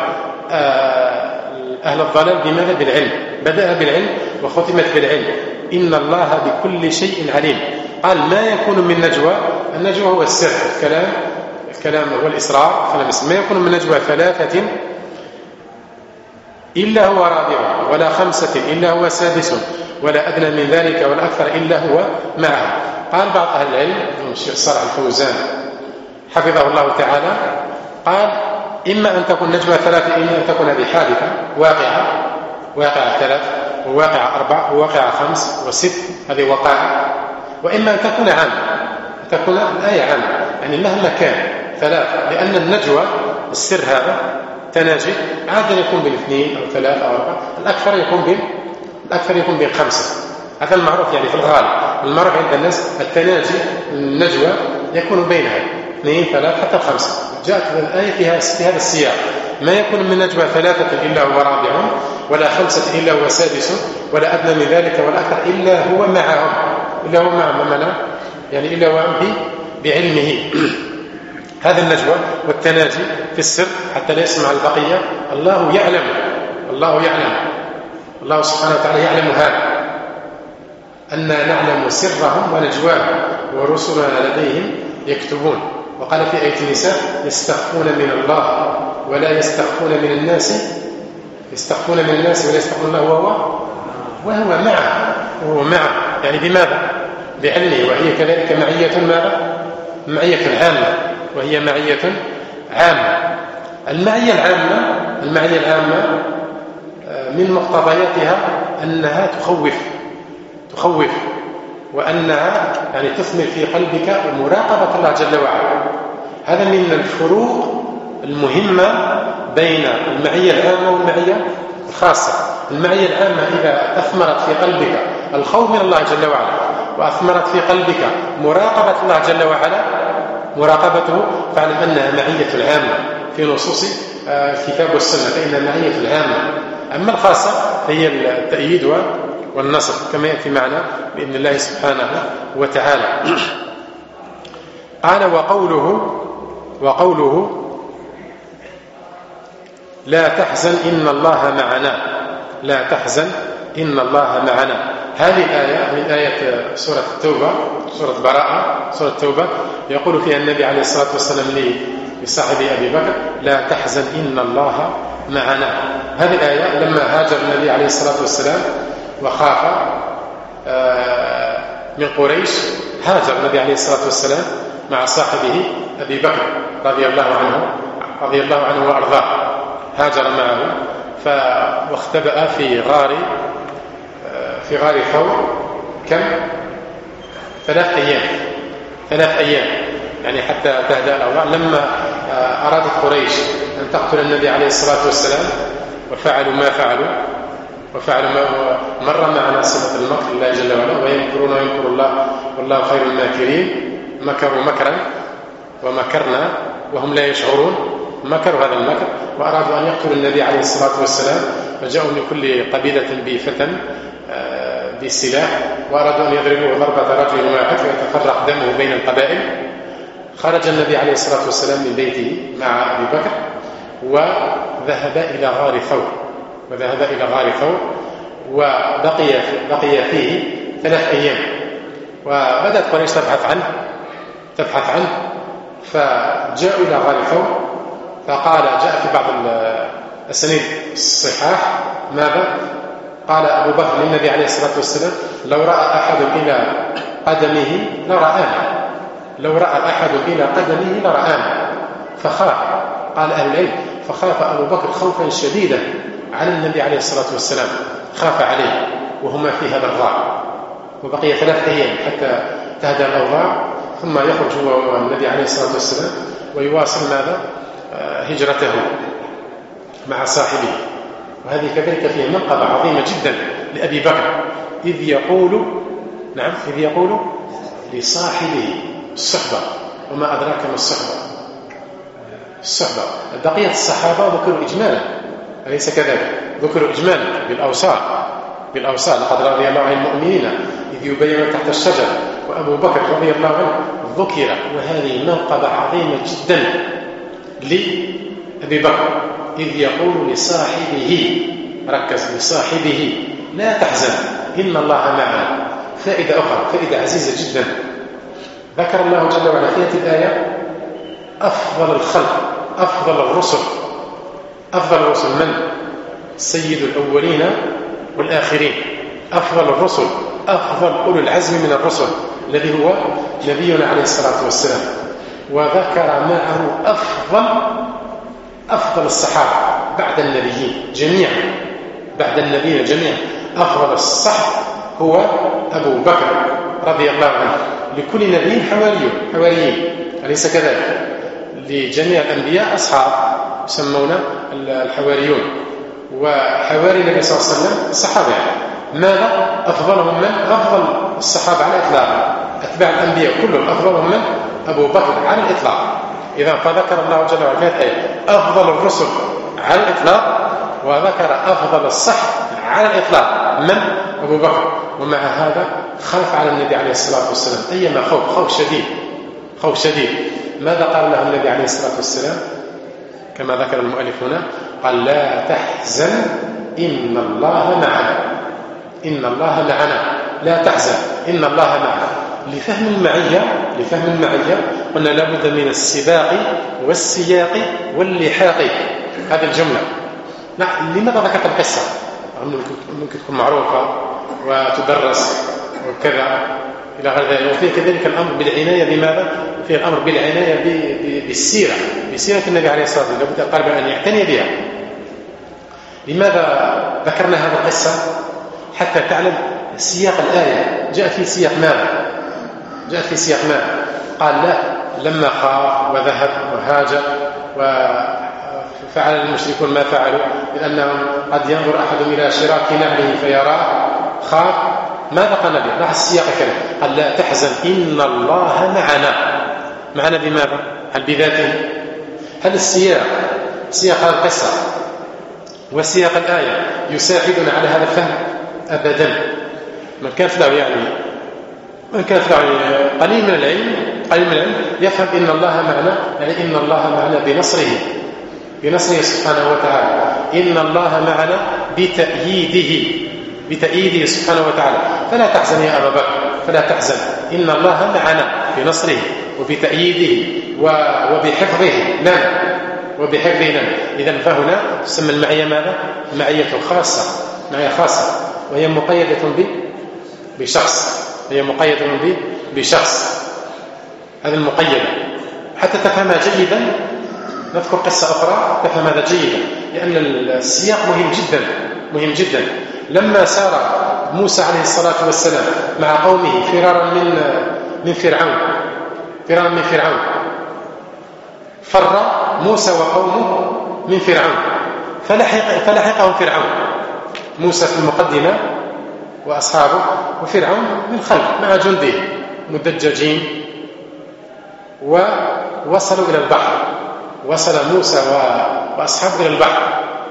أهل الضلال بماذا؟ بالعلم. بدأ بالعلم وختمت بالعلم. إن الله بكل شيء عليم. قال ما يكون من نجوى، النجوى هو السر، الكلام هو الإسرار، ما يكون من نجوى 3 إلا هو رابعهم ولا 5 إلا هو سادسهم ولا أدنى من ذلك ولا أكثر إلا هو معه. قال بعض أهل العلم الشيخ صالح الفوزان حفظه الله تعالى، قال إما أن تكون نجوى 3 إما أن تكون هذه حادثة واقعة 3 وواقعة 4 وواقعة 5 و6، هذه وقائع. وإما أن تكون عامة، تكون الآية عامة، يعني مهما كان 3، لأن النجوى السر هذا تناجي عادة يكون بين 2 أو 3 أو 4، الأكثر يكون بين 5. هذا المعروف يعني في الغالب، المعروف عند الناس التناجي النجوى يكون بينها 2 3 حتى 5. جاءت الآية في هذا السياق: ما يكون من نجوى 3 إلا هو رابعهم ولا 5 إلا هو سادسهم ولا أدنى من ذلك ولا أكثر إلا هو معهم. إلا هو معهم يعني إلا هو بعلمه. هذا النجوى والتناجي في السر حتى لا يسمع البقية. الله يعلم، الله سبحانه وتعالى يعلم هذا. أنا نعلم سرهم ونجواهم ورسلنا لديهم يكتبون. وقال في آية النساء يستخفون من الله ولا يستخفون من الناس، يستخفون من الناس ولا يستخفون الله وهو معه، وهو معه يعني بماذا؟ بعلمه. وهي كذلك معية ماذا؟ معية عامة، وهي معية عامة. المعية العامة من مقتضياتها أنها تخوف، وأنها يعني تثمر في قلبك مراقبة الله جل وعلا. هذا من الفروق المهمة بين المعية العامة والمعية الخاصة. المعية العامة إذا أثمرت في قلبك الخوف من الله جل وعلا، وأثمرت في قلبك مراقبة الله جل وعلا، مراقبته، فاعلم أنها معية العامة في نصوص الكتاب والسنة، فإنها معية العامة. أما الخاصة فهي التأييد والنصر كما يأتي معنا بإذن الله سبحانه وتعالى. قال وقوله لا تحزن إن الله معنا، لا تحزن إن الله معنا. هذه الآية من آية سورة التوبة، سورة براءة، سورة التوبة، يقول فيها النبي عليه الصلاة والسلام لصاحبه أبي بكر لا تحزن إن الله معنا. هذه الآية لما هاجر النبي عليه الصلاة والسلام وخاف من قريش، هاجر النبي عليه الصلاة والسلام مع صاحبه أبي بكر رضي الله عنه وأرضاه، هاجر معه واختبأ في غار ثور كم؟ 3 أيام يعني حتى تهدأ الأوضاع. لما أرادت قريش أن تقتل النبي عليه الصلاة والسلام وفعلوا ما مر معنا صفة المكر الله جل وعلا، ويمكرون ويمكر الله والله خير الماكرين. مكروا مكرا ومكرنا وهم لا يشعرون، مكروا هذا المكر وأرادوا أن يقتلوا النبي عليه الصلاة والسلام، فجاءوا من كل قبيلة بفتن بالسلاح، وأرادوا أن يضربوه ضربة رجل واحد فيتفرق دمه بين القبائل. خرج النبي عليه الصلاة والسلام من بيته مع أبي بكر وذهب إلى غار ثور، وبقي فيه 3 أيام. وبدأت قريش تبحث عنه فجاءوا إلى غار ثور، فقال جاء في بعض الأسانيد الصحاح ماذا؟ قال أبو بكر للنبي عليه الصلاة والسلام لو رأى أحد إلى قدمه لرآنا، فخاف. قال أهل العلم فخاف أبو بكر خوفا شديدا على النبي عليه الصلاة والسلام، خاف عليه وهما في هذا الغار، وبقي 3 أيام حتى تهدأ الأوضاع، ثم يخرج هو النبي عليه الصلاة والسلام ويواصل ماذا؟ هجرته مع صاحبه. وهذه كذلك فيها منقبة عظيمة جدا لأبي بكر، إذ يقول لصاحبه الصحبة، وما أدراك ما الصحبة. بقية الصحابة ذكروا إجمالا، أليس كذلك؟ ذكروا إجمالا بالأوصال لقد رضي الله عن المؤمنين إذ يبايعون تحت الشجر، وأبو بكر رضي الله عنه ذكر. وهذه منقبة عظيمة جدا لأبي بكر، إذ يقول لصاحبه، ركز، لصاحبه لا تحزن إن الله معنا. فائدة أخرى، فائدة عزيزة جدا، ذكر الله جل وعلا في هذه الآية أفضل الخلق، أفضل الرسل من؟ سيد الأولين والآخرين، أفضل الرسل، أفضل أولو العزم من الرسل الذي هو نبينا عليه الصلاة والسلام. وذكر معه أفضل الصحابة بعد النبيين جميعا، أفضل الصحب هو أبو بكر رضي الله عنه. لكل نبي حواريين، أليس كذلك؟ لجميع الأنبياء أصحاب يسمون الحواريون، وحواري النبي صلى الله عليه وسلم الصحابة. ماذا؟ أفضلهم من؟ أفضل الصحابة على الإطلاق، أتباع الأنبياء كلهم أفضلهم من؟ أبو بكر على الإطلاق. إذا فذكر الله جل وعلا في هذه الآية أفضل الرسل على الإطلاق، وذكر أفضل الصحب على الإطلاق من؟ أبو بكر. ومع هذا خاف على النبي عليه الصلاة والسلام، أيما خوف شديد. ماذا قال له النبي عليه الصلاة والسلام كما ذكر المؤلف هنا؟ قال لا تحزن إن الله معنا. لا تحزن إن الله معنا. لفهم المعية قلنا لابد من السباق والسياق واللحاق هذه الجملة. لماذا ذكرت القصة؟ ممكن تكون معروفة وتدرس وكذا إلى غير ذلك. وفيه كذلك الأمر بالعناية بماذا؟ فيه الأمر بالعناية بالسيرة، بسيرة النبي عليه الصلاة والسلام، لابد الطالب أن يعتني بها. لماذا ذكرنا هذه القصة؟ حتى تعلم سياق الآية جاء في سياق ماذا؟ قال لا، لما خاف وذهب وهاجر وفعل المشركون ما فعلوا لأنهم قد ينظر أحد إلى شراك نعله فيراه، خاف. ماذا قال النبي؟ راح السياق كذا، قال لا تحزن إن الله معنا بماذا؟ هل بذاته؟ هل سياق هذه القصة وسياق الآية يساعدنا على هذا الفهم؟ أبدا. من كان له قليل من العلم يفهم إن الله معنا، يعني إن الله معنا بنصره سبحانه وتعالى، إن الله معنا بتأييده سبحانه وتعالى. فلا تحزن يا أبا بكر، فلا تحزن، إن الله معنا بنصره وبتأييده وبحفظه لنا. إذن فهنا تسمى المعية ماذا؟ معية خاصة، وهي مقيدة بشخص. هذه المقيدة حتى تفهمها جيدا. نذكر قصة أخرى تفهم هذا جيدا، لأن السياق مهم جدا. لما سار موسى عليه الصلاة والسلام مع قومه فرارا من فرعون، فر موسى وقومه من فرعون، فلحقهم فرعون، موسى في المقدمة وأصحابه، وفرعون من خلف مع جنده مدججين، ووصلوا إلى البحر. وصل موسى وأصحابه إلى البحر،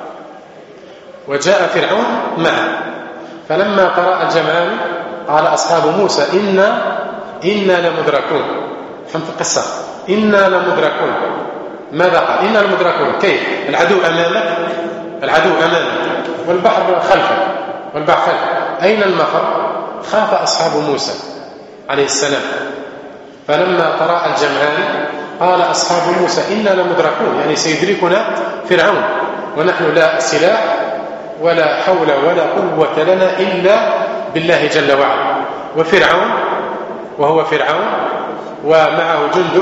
وجاء فرعون معه. فلما تراءى الجمعان قال أصحاب موسى إنا لمدركون. فهمت القصة؟ إنا لمدركون. ماذا قال؟ إنا لمدركون. كيف؟ العدو أمامك والبحر خلفك. أين المفر؟ خاف أصحاب موسى عليه السلام. فلما تراءى الجمعان قال أصحاب موسى إنا لمدركون، يعني سيدركنا فرعون، ونحن لا سلاح ولا حول ولا قوة لنا إلا بالله جل وعلا. وهو فرعون ومعه جنده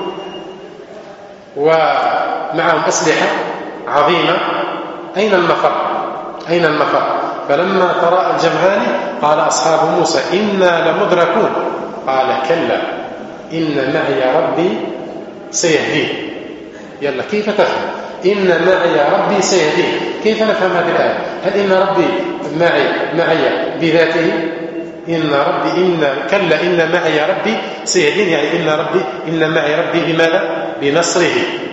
ومعهم أسلحة عظيمة. أين المفر؟ فلما تراءى الجمعان قال أصحاب موسى إنا لمدركون. قال كلا إن معي ربي سيهدين. يلا كيف تفهم؟ إن معي ربي سيهدين. كيف نفهم هذه الآية؟ هل إن ربي معي بذاته؟ كلا إن معي ربي سيهدين، يعني إن معي ربي بماذا؟ بنصره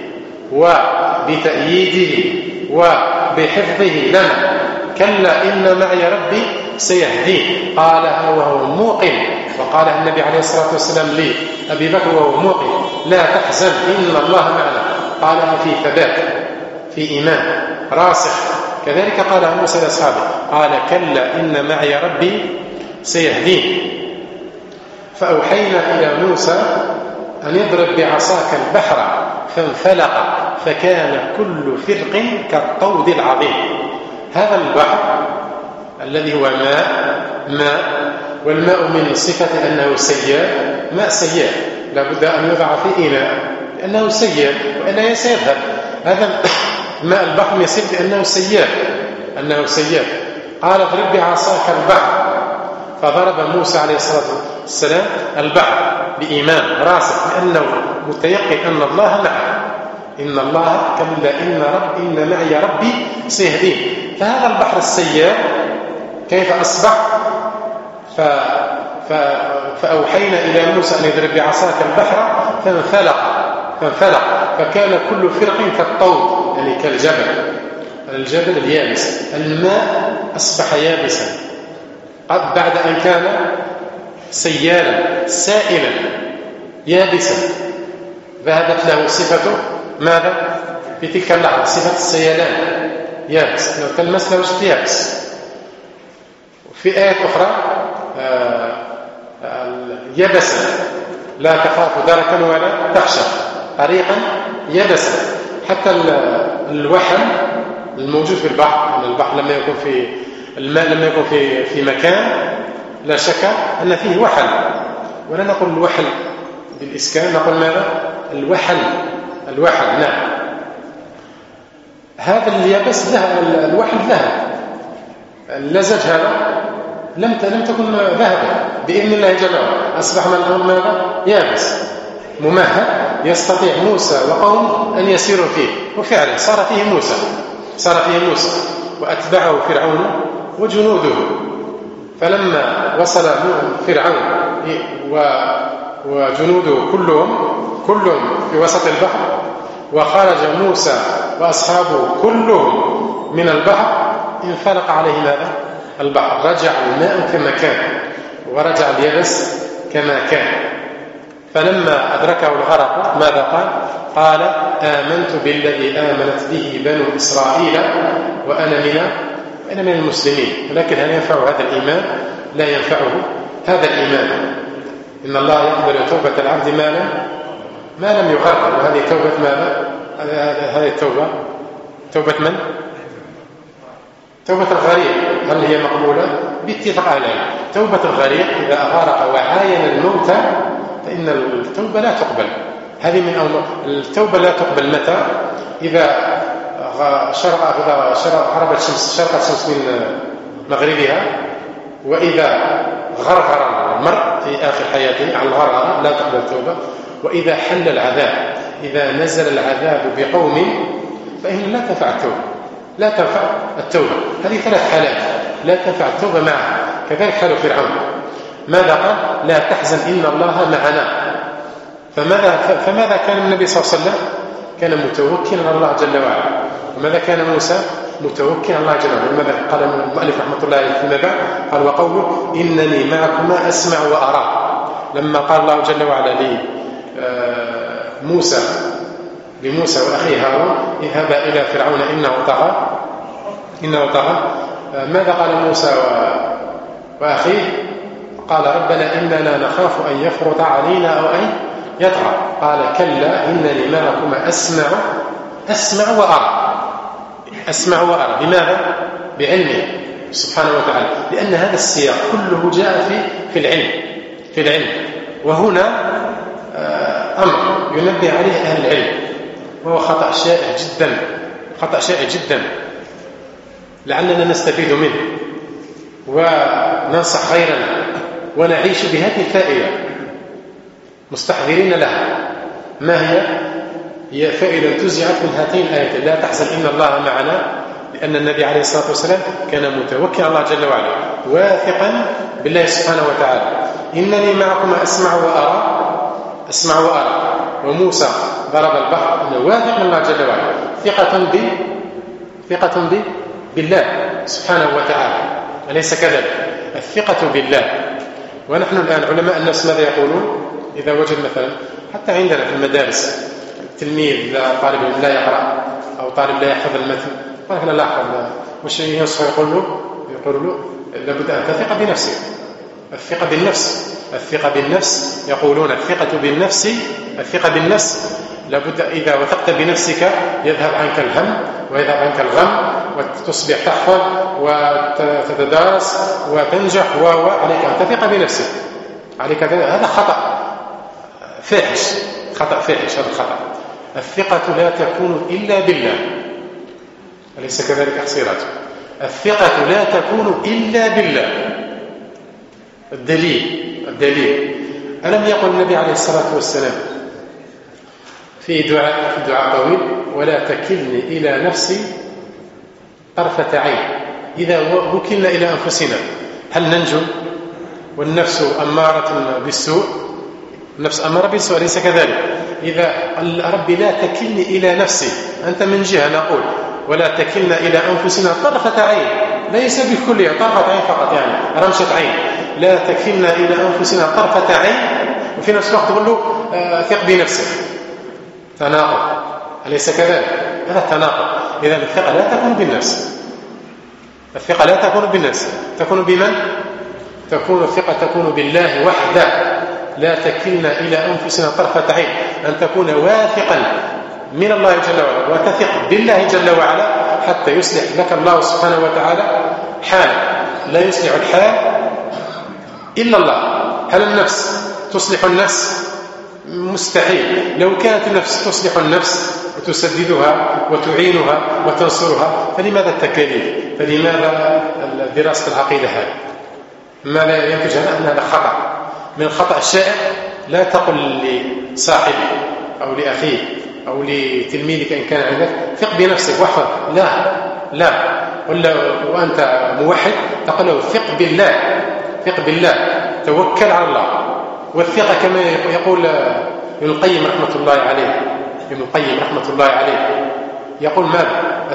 وبتأييده وبحفظه لنا. كلا إن معي ربي سيهدين. قالها وهو موقن، وقالها النبي عليه الصلاة والسلام لأبي بكر وهو موقن: لا تحزن إن الله معنا. قالها في ثبات، في إيمان راسخ. كذلك قالها موسى لأصحابه، قال كلا إن معي ربي سيهدين. فأوحينا إلى موسى أن يضرب بعصاك البحر فانفلق فكان كل فرق كالطود العظيم. هذا البحر الذي هو ماء، والماء من صفة أنه سيال، ماء سيال، لابد أن يوضع في إناء لأنه سيال وإلا سيذهب. هذا ماء البحر يصير بأنه سيال. قال اضرب بعصاك البحر. فضرب موسى عليه الصلاة والسلام البحر بإيمان راسخ، لأنه متيقن أن الله معه. إن الله كلا إن معي ربي سيهدين. فهذا البحر السيال كيف أصبح؟ فأوحينا إلى موسى أن يضرب بعصاك البحر فانفلق فكان كل فرق كالطود، يعني كالجبل اليابس. الماء أصبح يابسا بعد أن كان سيالا سائلا يابسا. ذهبت له صفته ماذا؟ في تلك اللحظة صفة السيلان، يابس. لو تلمس له يابس. في آية أخرى يبسا لا تخاف دركا ولا تخشى، طريقا يبسا. حتى الوحل الموجود في البحر، البحر لما يكون في الماء، لما يكون في مكان لا شك أن فيه وحل، ولا نقول الوحل بالإسكان، نقول ماذا؟ الوحل. نعم، هذا اليابس ذهب، الوحل ذهب، اللزج هذا لم تكن ذهبا بإذن الله جل وعلا، أصبح من الأمر ماذا؟ يابس ممهد، يستطيع موسى وقوم أن يسيروا فيه، وفعلا صار فيه موسى وأتبعه فرعون وجنوده. فلما وصل فرعون وجنوده كلهم في وسط البحر، وخرج موسى وأصحابه كلهم من البحر، انفلق عليه ماذا؟ البحر، رجع الماء كما كان ورجع اليبس كما كان. فلما أدركه الغرق ماذا قال؟ آمنت بالذي آمنت به بنو إسرائيل وأنا من المسلمين. ولكن هل ينفع هذا الإيمان؟ لا ينفعه هذا الإيمان. إن الله يقبل توبة العبد ما لم يغرر. وهذه توبة ماذا؟ هذه التوبة توبة من؟ توبة الغريق. هل هي مقبولة؟ باتفاق أهل العلم. توبة الغريق إذا غرق وعاين الموت فإن التوبة لا تقبل. هذه من التوبة لا تقبل متى؟ إذا غربت الشمس من مغربها، وإذا غرغر المرء في آخر حياته على الغرغرة لا تقبل التوبة، وإذا حل العذاب، إذا نزل العذاب بقوم فإن لا تنفع التوبة. هذه 3 حالات لا تنفع التوبة معها. كذلك حال فرعون. ماذا قال؟ لا تحزن إن الله معنا. فماذا كان النبي صلى الله عليه وسلم؟ كان متوكلا على الله جل وعلا. وماذا كان موسى؟ متوكلا على الله جل وعلا. وماذا قال المؤلف رحمة الله عليه فيما بعد؟ قال وقوله إنني معكما أسمع وأرى. لما قال الله جل وعلا لموسى وأخيه هارون اذهبا إلى فرعون إنه طغى، ماذا قال موسى وأخيه؟ قال ربنا إننا نخاف أن يفرط علينا أو أن يطغى. قال كلا إنني معكما أسمع وأرى. بماذا؟ بعلمه سبحانه وتعالى، لأن هذا السياق كله جاء في العلم. وهنا أمر ينبه عليه أهل العلم، وهو خطأ شائع جدا لعلنا نستفيد منه وننصح غيرنا ونعيش بهذه الفائدة مستحضرين لها. ما هي فائدة تزعت من هاتين الآيتين: لا تحزن إن الله معنا، لأن النبي عليه الصلاة والسلام كان متوكلا على الله جل وعلا واثقا بالله سبحانه وتعالى. إنني معكما أسمع وأرى. وموسى ضرب البحر أنه واثق من الله جل وعلا، ثقة بالله سبحانه وتعالى. أليس كذلك؟ الثقة بالله. ونحن الآن علماء النفس ماذا يقولون؟ إذا وجد مثلا حتى عندنا في المدارس تلميذ طالب لا يقرأ أو طالب لا يحفظ المتن، ولكن لا يحفظ، وش ينصح يقول له لابد أن تثق بنفسك. الثقة بالنفس يقولون الثقة بالنفس لابد إذا وثقت بنفسك يذهب عنك الهم ويذهب عنك الغم، وتصبح تحفظ وتتدارس وتنجح. وعليك أن تثق بنفسك. هذا خطأ فاحش هذا الخطأ. الثقة لا تكون إلا بالله. أليس كذلك أحصيرات؟ الثقة لا تكون إلا بالله. الدليل ألم يقل النبي عليه الصلاة والسلام في دعاء طويل: ولا تكلني إلى نفسي طرفة عين. إذا وكلنا إلى أنفسنا هل ننجو؟ والنفس أمارة بالسوء، النفس أمارة بالسوء، ليس كذلك؟ إذا ربي لا تكلني إلى نفسي، أنت من جهة نقول ولا تكلنا إلى أنفسنا طرفة عين، ليس بالكلية، طرفة عين فقط، يعني رمشة عين. لا تكلنا إلى أنفسنا طرفة عين، وفي نفس الوقت تقول له ثق بنفسك. تناقض، أليس كذلك؟ هذا تناقض. إذا الثقة لا تكون بالنفس. تكون بمن؟ الثقة تكون بالله وحده، لا تكلنا إلى أنفسنا طرفة عين، أن تكون واثقا من الله جل وعلا وتثق بالله جل وعلا حتى يصلح لك الله سبحانه وتعالى حالك. لا يصلح الحال إلا الله. هل النفس تصلح النفس؟ مستحيل. لو كانت النفس تصلح النفس وتسددها وتعينها وتنصرها فلماذا التكاليف؟ فلماذا دراسة العقيدة هذه؟ ماذا ينتج عنها؟ أن هذا خطأ من الخطأ الشائع. لا تقل لصاحبك أو لأخيك أو لتلميذك إن كان عندك ثق بنفسك واحفظ. لا قل وأنت موحد تقول له ثق بالله توكل على الله. والثقة كما يقول ابن القيم رحمة الله عليه يقول ماذا؟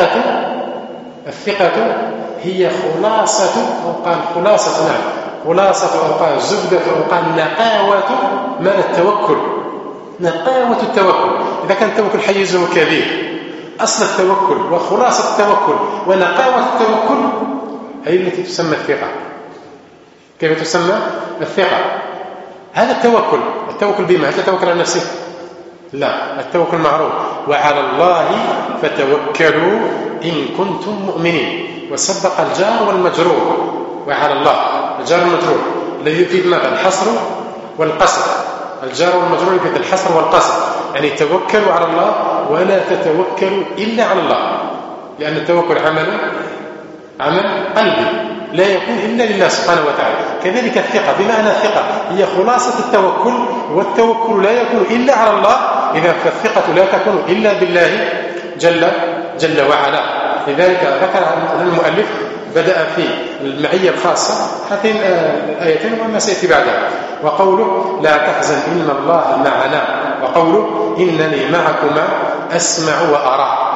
الثقة هي خلاصة أو قال خلاصة أو قال زبدة أو قال نقاوة ماذا؟ التوكل. نقاوة التوكل. إذا كان التوكل حيزه كبير، أصل التوكل وخلاصة التوكل ونقاوة التوكل هي التي تسمى الثقة. كيف تسمى الثقة؟ هذا التوكل بما؟ هل تتوكل على نفسك؟ لا، التوكل معروف وعلى الله فتوكلوا إن كنتم مؤمنين. وسبق الجار والمجرور وعلى الله. الجار والمجرور الذي يفيد ماذا؟ الحصر والقصر. الجار والمجرور يفيد الحصر والقصر، يعني توكلوا على الله ولا تتوكلوا إلا على الله، لأن التوكل عمل قلبي لا يكون إلا لله سبحانه وتعالى. كذلك الثقة بمعنى الثقة هي خلاصة التوكل، والتوكل لا يكون إلا على الله، إذا فالثقة لا تكون إلا بالله جل وعلا. لذلك ذكر المؤلف بدأ في المعية الخاصة هاتين الآيتين وما سيأتي بعدها. وقوله لا تحزن إن الله معنا، وقوله إنني معكما أسمع وأرى.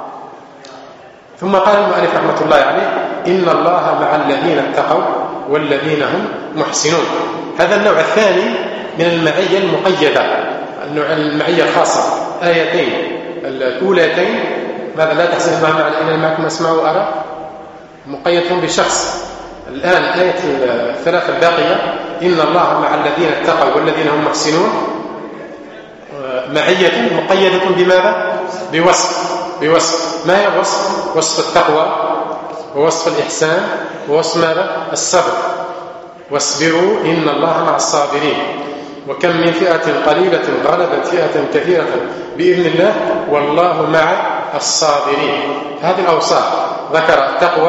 ثم قال المؤلف رحمة الله عليه إن الله مع الذين اتقوا والذين هم محسنون. هذا النوع الثاني من المعية المقيدة. النوع المعية الخاصة آيتين الأولتين ماذا؟ لا تحزن الله معنا إنني معكم أسمع وأرى مقيد بشخص. الآن آية الثلاثة الباقية إن الله مع الذين اتقوا والذين هم محسنون معية مقيدة بماذا؟ بوصف. ما هي الوصف؟ وصف التقوى ووصف الإحسان ووصف ماذا؟ الصبر. واصبروا إن الله مع الصابرين. وكم من فئة قليلة غلبت فئة كثيرة بإذن الله والله مع الصابرين. هذه الأوصاف ذكر التقوى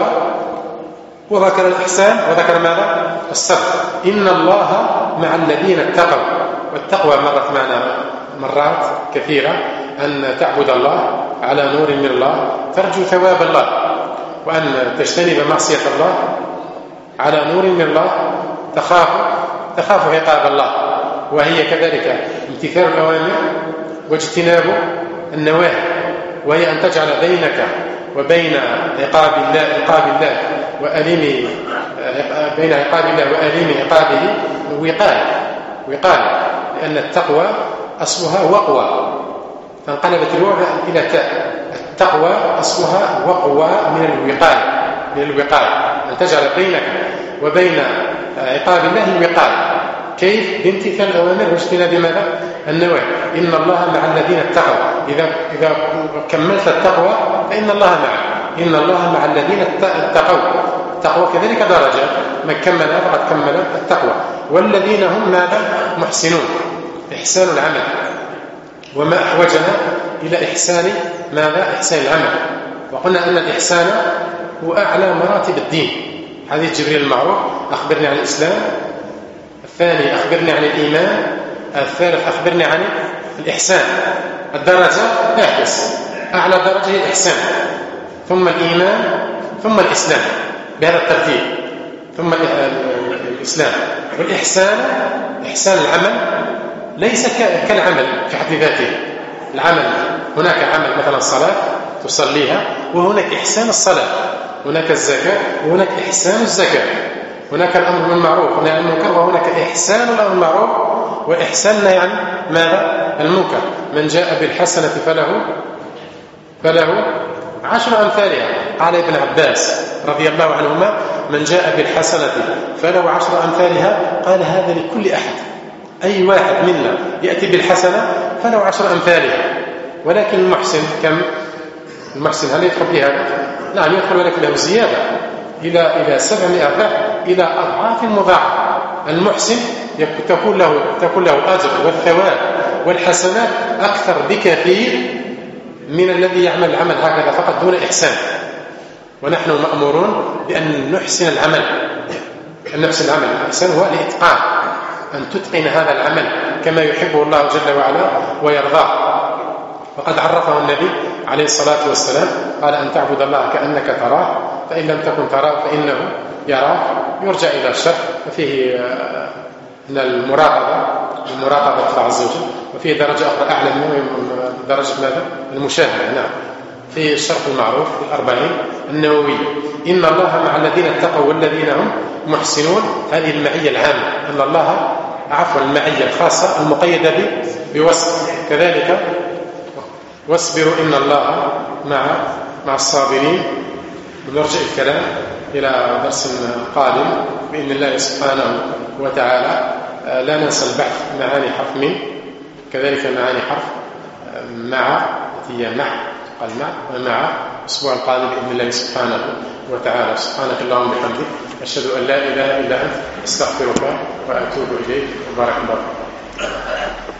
وذكر الإحسان وذكر ماذا؟ الصبر. إن الله مع الذين اتقوا. والتقوى مرت معنا مرات كثيرة أن تعبد الله على نور من الله ترجو ثواب الله، وأن تجتنب معصية الله على نور من الله تخاف عقاب الله. وهي كذلك امتثال الأوامر واجتناب النواهي، وهي أن تجعل بينك وبين عقاب الله وأليم بين عقاب الله وأليم عقابه وقاية، لأن التقوى أصلها وقوى فانقلبت الواو إلى تاء. التقوى أصلها وقوى من الوقاية أن تجعل بينك وبين عقاب الله الوقاية. كيف؟ بامتثال الأوامر واجتناب ماذا؟ النواهي. إن الله مع الذين اتقوا. إذا كملت التقوى فإن الله معك. إن الله مع الذين اتقوا. التقوى كذلك درجة، من كملها فقد كمل التقوى. والذين هم ماذا؟ محسنون. إحسان العمل. وما أحوجنا إلى إحسان ماذا؟ إحسان العمل. وقلنا أن الإحسان هو أعلى مراتب الدين. حديث جبريل المعروف أخبرني عن الإسلام، الثاني أخبرني عن الإيمان، الثالث أخبرني عن الإحسان. الدرجة احرص، أعلى درجة هي الإحسان، ثم الإيمان، ثم الإسلام، بهذا الترتيب، ثم الإسلام. والإحسان إحسان العمل ليس كالعمل في حد ذاته. العمل هناك عمل مثلا الصلاة تصليها، وهناك إحسان الصلاة، هناك الزكاة وهناك إحسان الزكاة، هناك الأمر بالمعروف ونهي عن المنكر، وهناك إحسان الأمر بالمعروف وإحسان النهي عن ماذا؟ المنكر. من جاء بالحسنة فله 10 أمثالها. قال ابن عباس رضي الله عنهما من جاء بالحسنة فله 10 أمثالها، قال هذا لكل أحد، أي واحد منا يأتي بالحسنة فله 10 أمثالها. ولكن المحسن كم؟ المحسن هل يدخل بها؟ نعم يدخل، ولكن له زيادة إلى 700 ضعف، إلى أضعاف مضاعفة. المحسن تكون له أجر والثواب والحسنات أكثر بكثير من الذي يعمل العمل هكذا فقط دون إحسان. ونحن مأمورون بأن نحسن العمل. الإحسان هو الإتقان، أن تتقن هذا العمل كما يحبه الله جل وعلا ويرضاه. وقد عرفه النبي عليه الصلاة والسلام، قال أن تعبد الله كأنك تراه، فإن لم تكن تراه فإنه يراك. يرجع إلى الشرح، وفيه أن المراقبة الله عز وجل، وفيه درجة أخرى أعلى من درجة ماذا؟ المشاهدة. نعم، في الشرح المعروف في 40 النووي، إن الله مع الذين اتقوا والذين هم محسنون. هذه المعية العامة، أن الله المعية الخاصة المقيدة بوصف. كذلك واصبروا إن الله مع الصابرين. ونرجع الكلام إلى درس قادم بإذن الله سبحانه وتعالى. لا ننسى البحث معاني حرف من، كذلك معاني حرف مع، هي مع الأسبوع القادم بإذن الله سبحانه وتعالى. سبحانك اللهم وبحمدك، أشهد أن لا إله إلا أنت، أستغفرك وأتوب إليك. وبارك الله.